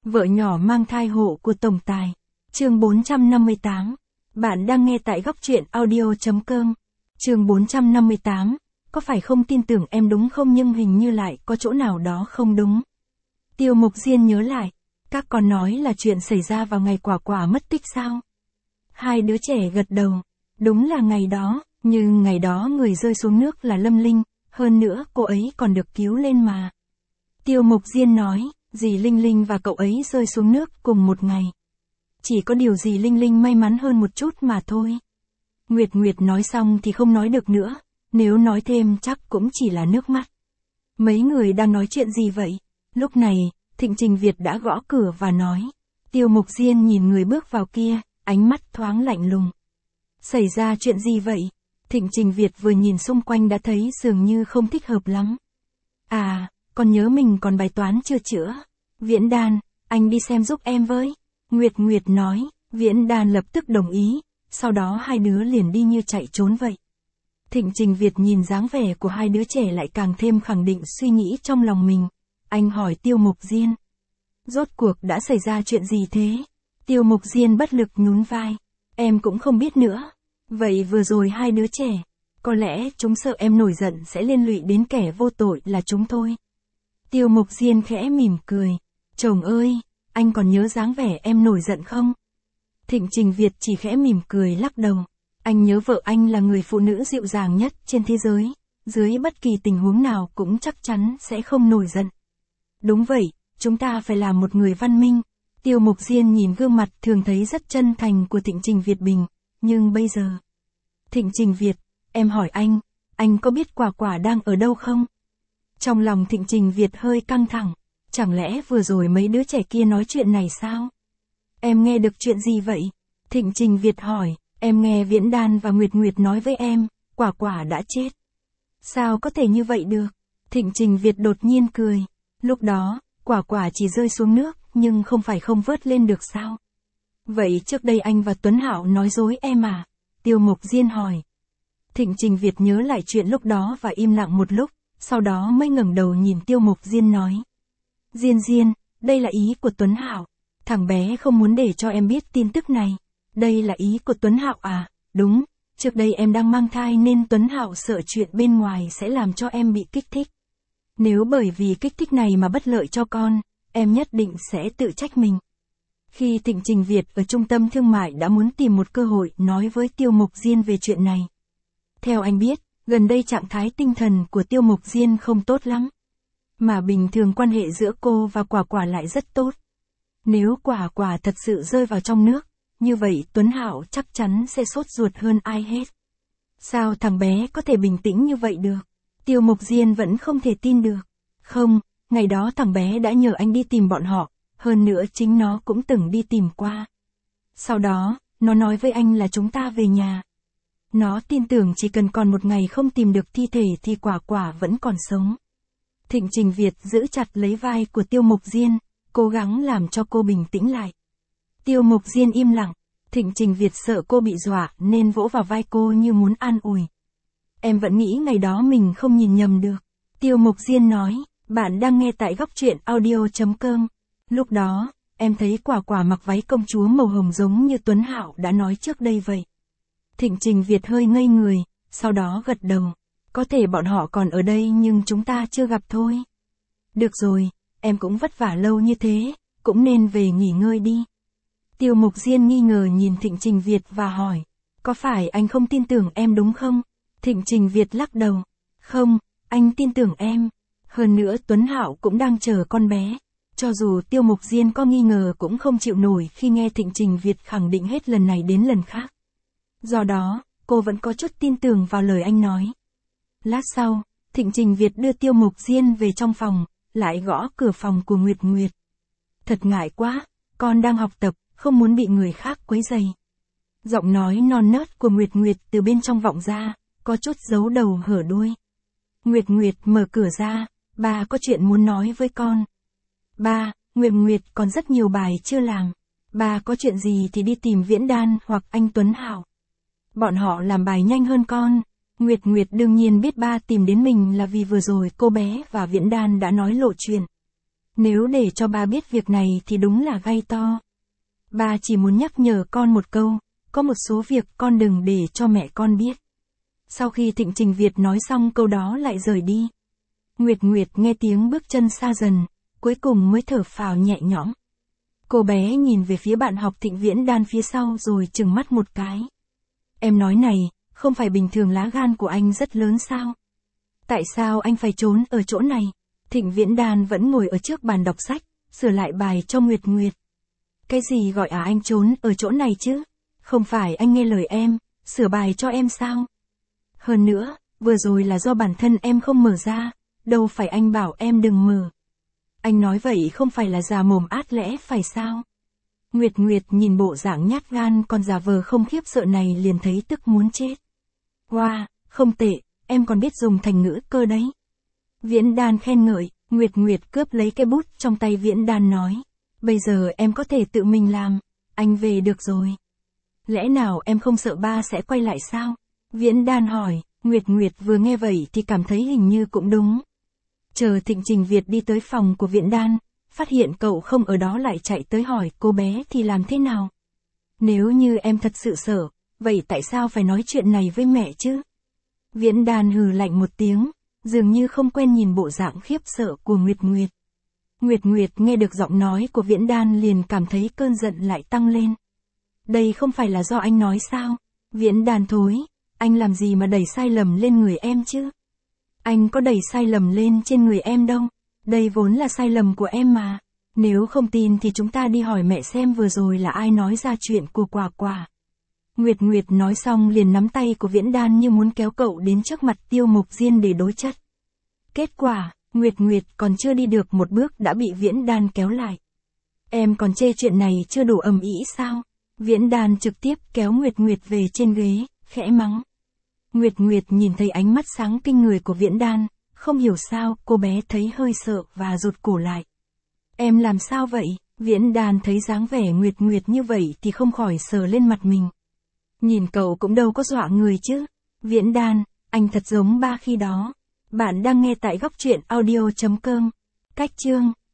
Vợ nhỏ mang thai hộ của tổng tài. Chương 458. Bạn đang nghe tại góc truyện audio.com. Chương 458. Có phải không tin tưởng em đúng không, nhưng hình như lại có chỗ nào đó không đúng. Tiêu Mục Diên nhớ lại. Các con nói là chuyện xảy ra vào ngày Quả Quả mất tích sao? Hai đứa trẻ gật đầu. Đúng là ngày đó, nhưng ngày đó người rơi xuống nước là Lâm Linh, hơn nữa cô ấy còn được cứu lên mà. Tiêu Mục Diên nói, dì Linh Linh và cậu ấy rơi xuống nước cùng một ngày. Chỉ có điều dì Linh Linh may mắn hơn một chút mà thôi. Nguyệt Nguyệt nói xong thì không nói được nữa, nếu nói thêm chắc cũng chỉ là nước mắt. Mấy người đang nói chuyện gì vậy? Lúc này, Thịnh Trình Việt đã gõ cửa và nói. Tiêu Mục Diên nhìn người bước vào kia, ánh mắt thoáng lạnh lùng. Xảy ra chuyện gì vậy? Thịnh Trình Việt vừa nhìn xung quanh đã thấy dường như không thích hợp lắm. À, con nhớ mình còn bài toán chưa chữa. Viễn Đan, anh đi xem giúp em với. Nguyệt Nguyệt nói, Viễn Đan lập tức đồng ý, sau đó hai đứa liền đi như chạy trốn vậy. Thịnh Trình Việt nhìn dáng vẻ của hai đứa trẻ lại càng thêm khẳng định suy nghĩ trong lòng mình. Anh hỏi Tiêu Mục Diên. Rốt cuộc đã xảy ra chuyện gì thế? Tiêu Mục Diên bất lực nhún vai. Em cũng không biết nữa. Vậy vừa rồi hai đứa trẻ, có lẽ chúng sợ em nổi giận sẽ liên lụy đến kẻ vô tội là chúng thôi. Tiêu Mục Diên khẽ mỉm cười. Chồng ơi, anh còn nhớ dáng vẻ em nổi giận không? Thịnh Trình Việt chỉ khẽ mỉm cười lắc đầu. Anh nhớ vợ anh là người phụ nữ dịu dàng nhất trên thế giới, dưới bất kỳ tình huống nào cũng chắc chắn sẽ không nổi giận. Đúng vậy, chúng ta phải là một người văn minh. Tiêu Mục Diên nhìn gương mặt thường thấy rất chân thành của Thịnh Trình Việt bình, nhưng bây giờ... Thịnh Trình Việt, em hỏi anh có biết Quả Quả đang ở đâu không? Trong lòng Thịnh Trình Việt hơi căng thẳng, chẳng lẽ vừa rồi mấy đứa trẻ kia nói chuyện này sao? Em nghe được chuyện gì vậy? Thịnh Trình Việt hỏi, em nghe Viễn Đan và Nguyệt Nguyệt nói với em, Quả Quả đã chết. Sao có thể như vậy được? Thịnh Trình Việt đột nhiên cười. Lúc đó, Quả Quả chỉ rơi xuống nước, nhưng không phải không vớt lên được sao? Vậy trước đây anh và Tuấn Hạo nói dối em à? Tiêu Mục Diên hỏi. Thịnh Trình Việt nhớ lại chuyện lúc đó và im lặng một lúc, sau đó mới ngẩng đầu nhìn Tiêu Mục Diên nói. Diên, đây là ý của Tuấn Hạo. Thằng bé không muốn để cho em biết tin tức này. Đây là ý của Tuấn Hạo à? Đúng, trước đây em đang mang thai nên Tuấn Hạo sợ chuyện bên ngoài sẽ làm cho em bị kích thích. Nếu bởi vì kích thích này mà bất lợi cho con, em nhất định sẽ tự trách mình. Khi Thịnh Trình Việt ở trung tâm thương mại đã muốn tìm một cơ hội nói với Tiêu Mục Diên về chuyện này. Theo anh biết, gần đây trạng thái tinh thần của Tiêu Mục Diên không tốt lắm. Mà bình thường quan hệ giữa cô và Quả Quả lại rất tốt. Nếu Quả Quả thật sự rơi vào trong nước, như vậy Tuấn Hạo chắc chắn sẽ sốt ruột hơn ai hết. Sao thằng bé có thể bình tĩnh như vậy được? Tiêu Mục Diên vẫn không thể tin được. Không, ngày đó thằng bé đã nhờ anh đi tìm bọn họ, hơn nữa chính nó cũng từng đi tìm qua. Sau đó, nó nói với anh là chúng ta về nhà. Nó tin tưởng chỉ cần còn một ngày không tìm được thi thể thì Quả Quả vẫn còn sống. Thịnh Trình Việt giữ chặt lấy vai của Tiêu Mục Diên, cố gắng làm cho cô bình tĩnh lại. Tiêu Mục Diên im lặng, Thịnh Trình Việt sợ cô bị dọa nên vỗ vào vai cô như muốn an ủi. Em vẫn nghĩ ngày đó mình không nhìn nhầm được. Tiêu Mục Diên nói, bạn đang nghe tại góc truyện audio.com. Lúc đó, em thấy Quả Quả mặc váy công chúa màu hồng giống như Tuấn Hạo đã nói trước đây vậy. Thịnh Trình Việt hơi ngây người, sau đó gật đầu. Có thể bọn họ còn ở đây nhưng chúng ta chưa gặp thôi. Được rồi, em cũng vất vả lâu như thế, cũng nên về nghỉ ngơi đi. Tiêu Mục Diên nghi ngờ nhìn Thịnh Trình Việt và hỏi, có phải anh không tin tưởng em đúng không? Thịnh Trình Việt lắc đầu, không, anh tin tưởng em. Hơn nữa Tuấn Hạo cũng đang chờ con bé. Cho dù Tiêu Mục Diên có nghi ngờ cũng không chịu nổi khi nghe Thịnh Trình Việt khẳng định hết lần này đến lần khác. Do đó, cô vẫn có chút tin tưởng vào lời anh nói. Lát sau, Thịnh Trình Việt đưa Tiêu Mục Diên về trong phòng, lại gõ cửa phòng của Nguyệt Nguyệt. Thật ngại quá, con đang học tập, không muốn bị người khác quấy rầy. Giọng nói non nớt của Nguyệt Nguyệt từ bên trong vọng ra, có chút giấu đầu hở đuôi. Nguyệt Nguyệt mở cửa ra, ba có chuyện muốn nói với con. Ba, Nguyệt Nguyệt còn rất nhiều bài chưa làm. Ba có chuyện gì thì đi tìm Viễn Đan hoặc anh Tuấn Hạo. Bọn họ làm bài nhanh hơn con. Nguyệt Nguyệt đương nhiên biết ba tìm đến mình là vì vừa rồi cô bé và Viễn Đan đã nói lộ chuyện. Nếu để cho ba biết việc này thì đúng là gay to. Ba chỉ muốn nhắc nhở con một câu, có một số việc con đừng để cho mẹ con biết. Sau khi Thịnh Trình Việt nói xong câu đó lại rời đi. Nguyệt Nguyệt nghe tiếng bước chân xa dần, cuối cùng mới thở phào nhẹ nhõm. Cô bé nhìn về phía bạn học Thịnh Viễn Đan phía sau rồi trừng mắt một cái. Em nói này, không phải bình thường lá gan của anh rất lớn sao? Tại sao anh phải trốn ở chỗ này? Thịnh Viễn Đan vẫn ngồi ở trước bàn đọc sách, sửa lại bài cho Nguyệt Nguyệt. Cái gì gọi anh trốn ở chỗ này chứ? Không phải anh nghe lời em, sửa bài cho em sao? Hơn nữa, vừa rồi là do bản thân em không mở ra, đâu phải anh bảo em đừng mở. Anh nói vậy không phải là già mồm át lẽ phải sao? Nguyệt Nguyệt nhìn bộ dạng nhát gan còn giả vờ không khiếp sợ này liền thấy tức muốn chết. Wow, không tệ, em còn biết dùng thành ngữ cơ đấy. Viễn Đan khen ngợi, Nguyệt Nguyệt cướp lấy cái bút trong tay Viễn Đan nói. Bây giờ em có thể tự mình làm, anh về được rồi. Lẽ nào em không sợ ba sẽ quay lại sao? Viễn Đan hỏi, Nguyệt Nguyệt vừa nghe vậy thì cảm thấy hình như cũng đúng. Chờ Thịnh Trình Việt đi tới phòng của Viễn Đan, phát hiện cậu không ở đó lại chạy tới hỏi cô bé thì làm thế nào? Nếu như em thật sự sợ, vậy tại sao phải nói chuyện này với mẹ chứ? Viễn Đan hừ lạnh một tiếng, dường như không quen nhìn bộ dạng khiếp sợ của Nguyệt Nguyệt. Nguyệt Nguyệt nghe được giọng nói của Viễn Đan liền cảm thấy cơn giận lại tăng lên. Đây không phải là do anh nói sao? Viễn Đan thối, anh làm gì mà đẩy sai lầm lên người em chứ? Anh có đẩy sai lầm lên trên người em đâu. Đây vốn là sai lầm của em mà. Nếu không tin thì chúng ta đi hỏi mẹ xem vừa rồi là ai nói ra chuyện của Quả Quả. Nguyệt Nguyệt nói xong liền nắm tay của Viễn Đan như muốn kéo cậu đến trước mặt Tiêu Mục Diên để đối chất. Kết quả, Nguyệt Nguyệt còn chưa đi được một bước đã bị Viễn Đan kéo lại. Em còn chê chuyện này chưa đủ ầm ĩ sao? Viễn Đan trực tiếp kéo Nguyệt Nguyệt về trên ghế, khẽ mắng. Nguyệt Nguyệt nhìn thấy ánh mắt sáng kinh người của Viễn Đan, không hiểu sao cô bé thấy hơi sợ và rụt cổ lại. Em làm sao vậy? Viễn Đan thấy dáng vẻ Nguyệt Nguyệt như vậy thì không khỏi sờ lên mặt mình. Nhìn cậu cũng đâu có dọa người chứ. Viễn Đan, anh thật giống ba khi đó. Bạn đang nghe tại góc truyện audio.com. Cách chương